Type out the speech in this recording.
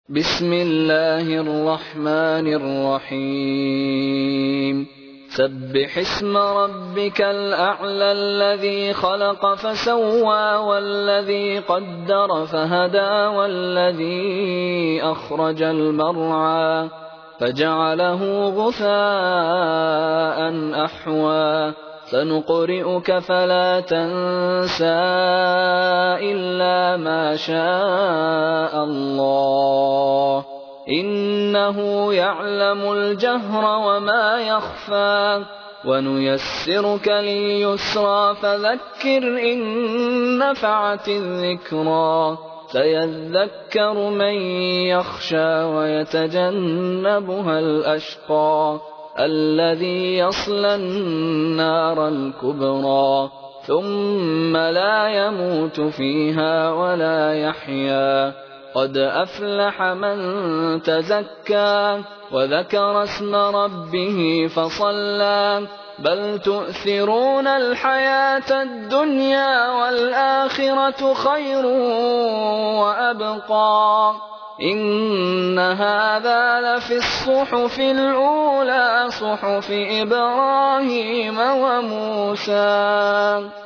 بسم الله الرحمن الرحيم سبح اسم ربك الأعلى الذي خلق فسوى والذي قدر فهدى والذي أخرج المرعى فجعله غثاء أحوى سنقرئك فلا تنسى إلا ما شاء الله إنه يعلم الجهر وما يخفى ونيسرك لليسرى فذكر إن نفعت الذكرى سيذكر من يخشى ويتجنبها الأشقى الذي يصلى النار الكبرى ثم لا يموت فيها ولا يحيا قد أفلح من تزكى وذكر اسم ربه فصلى بل تؤثرون الحياة الدنيا والآخرة خير وأبقى إن هذا لفي الصحف الأولى صحف إبراهيم وموسى